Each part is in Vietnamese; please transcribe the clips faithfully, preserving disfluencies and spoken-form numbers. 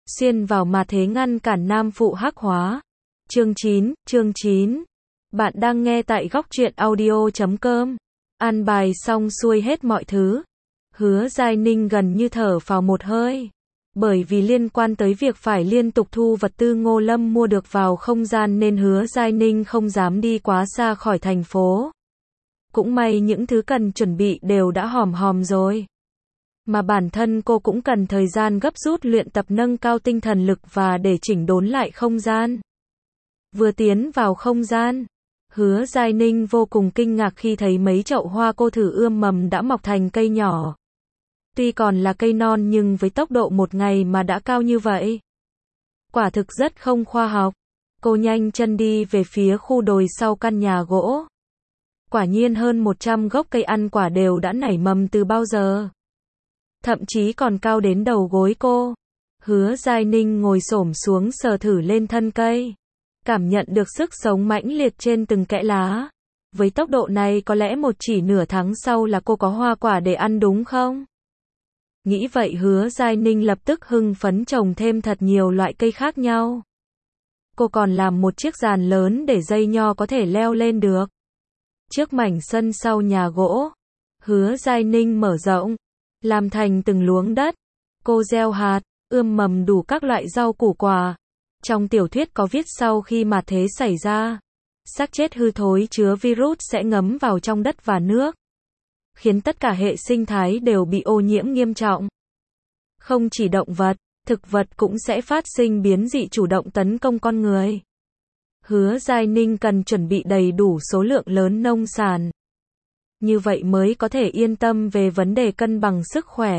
xuyên vào mà thế ngăn cản nam phụ hắc hóa. Chương chín, chương chín. Bạn đang nghe tại góc truyện audio chấm com. An bài xong xuôi hết mọi thứ. Hứa Giai Ninh gần như thở phào một hơi. Bởi vì liên quan tới việc phải liên tục thu vật tư Ngô Lâm mua được vào không gian nên Hứa Giai Ninh không dám đi quá xa khỏi thành phố. Cũng may những thứ cần chuẩn bị đều đã hòm hòm rồi. Mà bản thân cô cũng cần thời gian gấp rút luyện tập nâng cao tinh thần lực và để chỉnh đốn lại không gian. Vừa tiến vào không gian, Hứa Giai Ninh vô cùng kinh ngạc khi thấy mấy chậu hoa cô thử ươm mầm đã mọc thành cây nhỏ. Tuy còn là cây non nhưng với tốc độ một ngày mà đã cao như vậy. Quả thực rất không khoa học. Cô nhanh chân đi về phía khu đồi sau căn nhà gỗ. Quả nhiên hơn một trăm gốc cây ăn quả đều đã nảy mầm từ bao giờ. Thậm chí còn cao đến đầu gối cô. Hứa Giai Ninh ngồi xổm xuống sờ thử lên thân cây. Cảm nhận được sức sống mãnh liệt trên từng kẽ lá. Với tốc độ này có lẽ một chỉ nửa tháng sau là cô có hoa quả để ăn đúng không? Nghĩ vậy Hứa Giai Ninh lập tức hưng phấn trồng thêm thật nhiều loại cây khác nhau. Cô còn làm một chiếc giàn lớn để dây nho có thể leo lên được. Trước mảnh sân sau nhà gỗ, Hứa Giai Ninh mở rộng, làm thành từng luống đất. Cô gieo hạt, ươm mầm đủ các loại rau củ quả. Trong tiểu thuyết có viết sau khi mà thế xảy ra, xác chết hư thối chứa virus sẽ ngấm vào trong đất và nước, khiến tất cả hệ sinh thái đều bị ô nhiễm nghiêm trọng. Không chỉ động vật, thực vật cũng sẽ phát sinh biến dị chủ động tấn công con người. Hứa Giai Ninh cần chuẩn bị đầy đủ số lượng lớn nông sản. Như vậy mới có thể yên tâm về vấn đề cân bằng sức khỏe.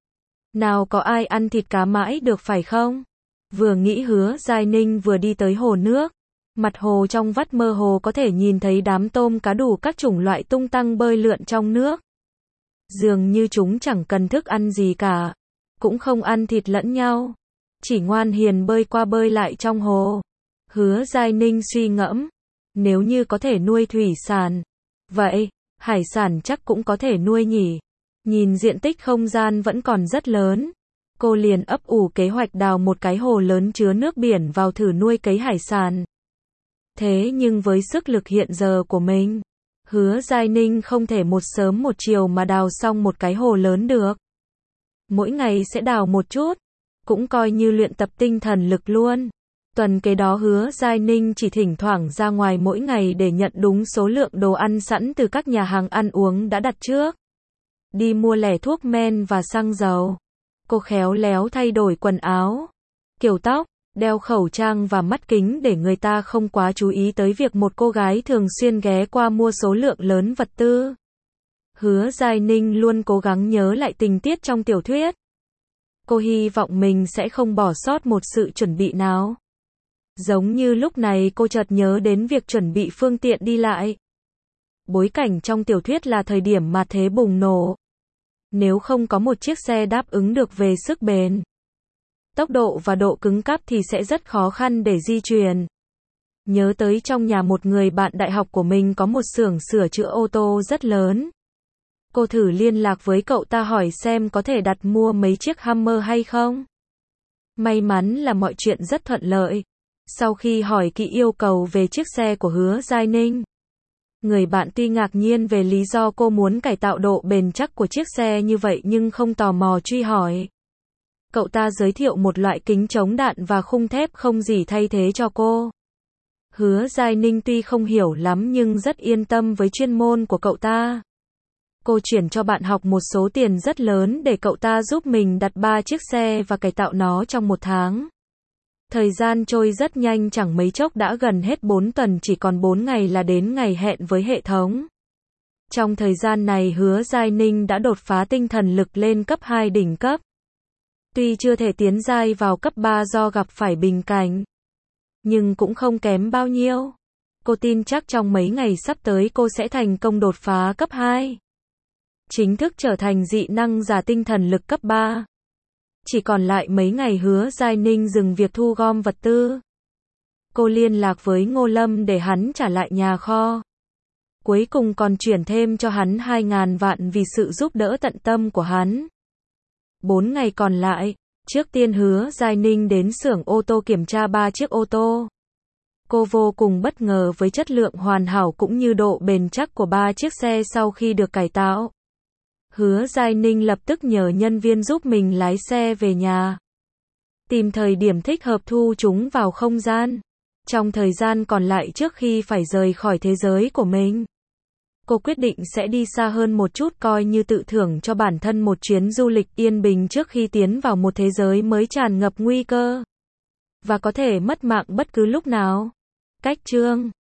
Nào có ai ăn thịt cá mãi được phải không? Vừa nghĩ Hứa Giai Ninh vừa đi tới hồ nước. Mặt hồ trong vắt mơ hồ có thể nhìn thấy đám tôm cá đủ các chủng loại tung tăng bơi lượn trong nước. Dường như chúng chẳng cần thức ăn gì cả. Cũng không ăn thịt lẫn nhau. Chỉ ngoan hiền bơi qua bơi lại trong hồ. Hứa Giai Ninh suy ngẫm. Nếu như có thể nuôi thủy sản. Vậy, hải sản chắc cũng có thể nuôi nhỉ. Nhìn diện tích không gian vẫn còn rất lớn. Cô liền ấp ủ kế hoạch đào một cái hồ lớn chứa nước biển vào thử nuôi cấy hải sản. Thế nhưng với sức lực hiện giờ của mình, Hứa Giai Ninh không thể một sớm một chiều mà đào xong một cái hồ lớn được. Mỗi ngày sẽ đào một chút, cũng coi như luyện tập tinh thần lực luôn. Tuần kế đó Hứa Giai Ninh chỉ thỉnh thoảng ra ngoài mỗi ngày để nhận đúng số lượng đồ ăn sẵn từ các nhà hàng ăn uống đã đặt trước. Đi mua lẻ thuốc men và xăng dầu. Cô khéo léo thay đổi quần áo, kiểu tóc, đeo khẩu trang và mắt kính để người ta không quá chú ý tới việc một cô gái thường xuyên ghé qua mua số lượng lớn vật tư. Hứa Giai Ninh luôn cố gắng nhớ lại tình tiết trong tiểu thuyết. Cô hy vọng mình sẽ không bỏ sót một sự chuẩn bị nào. Giống như lúc này cô chợt nhớ đến việc chuẩn bị phương tiện đi lại. Bối cảnh trong tiểu thuyết là thời điểm mà thế bùng nổ. Nếu không có một chiếc xe đáp ứng được về sức bền, tốc độ và độ cứng cáp thì sẽ rất khó khăn để di chuyển. Nhớ tới trong nhà một người bạn đại học của mình có một xưởng sửa chữa ô tô rất lớn. Cô thử liên lạc với cậu ta hỏi xem có thể đặt mua mấy chiếc Hummer hay không. May mắn là mọi chuyện rất thuận lợi. Sau khi hỏi kỹ yêu cầu về chiếc xe của Hứa Giai Ninh, người bạn tuy ngạc nhiên về lý do cô muốn cải tạo độ bền chắc của chiếc xe như vậy nhưng không tò mò truy hỏi. Cậu ta giới thiệu một loại kính chống đạn và khung thép không gì thay thế cho cô. Hứa Giai Ninh tuy không hiểu lắm nhưng rất yên tâm với chuyên môn của cậu ta. Cô chuyển cho bạn học một số tiền rất lớn để cậu ta giúp mình đặt ba chiếc xe và cải tạo nó trong một tháng. Thời gian trôi rất nhanh, chẳng mấy chốc đã gần hết bốn tuần, chỉ còn bốn ngày là đến ngày hẹn với hệ thống. Trong thời gian này Hứa Giai Ninh đã đột phá tinh thần lực lên cấp hai đỉnh cấp. Tuy chưa thể tiến giai vào cấp ba do gặp phải bình cảnh, nhưng cũng không kém bao nhiêu. Cô tin chắc trong mấy ngày sắp tới cô sẽ thành công đột phá cấp hai. Chính thức trở thành dị năng giả tinh thần lực cấp ba. Chỉ còn lại mấy ngày Hứa Giai Ninh dừng việc thu gom vật tư. Cô liên lạc với Ngô Lâm để hắn trả lại nhà kho. Cuối cùng còn chuyển thêm cho hắn hai ngàn vạn vì sự giúp đỡ tận tâm của hắn. Bốn ngày còn lại, Trước tiên Hứa Giai Ninh đến xưởng ô tô kiểm tra ba chiếc ô tô. Cô vô cùng bất ngờ với chất lượng hoàn hảo cũng như độ bền chắc của ba chiếc xe sau khi được cải tạo. Hứa Giai Ninh lập tức nhờ nhân viên giúp mình lái xe về nhà. Tìm thời điểm thích hợp thu chúng vào không gian. Trong thời gian còn lại trước khi phải rời khỏi thế giới của mình, cô quyết định sẽ đi xa hơn một chút coi như tự thưởng cho bản thân một chuyến du lịch yên bình trước khi tiến vào một thế giới mới tràn ngập nguy cơ và có thể mất mạng bất cứ lúc nào. Cách chương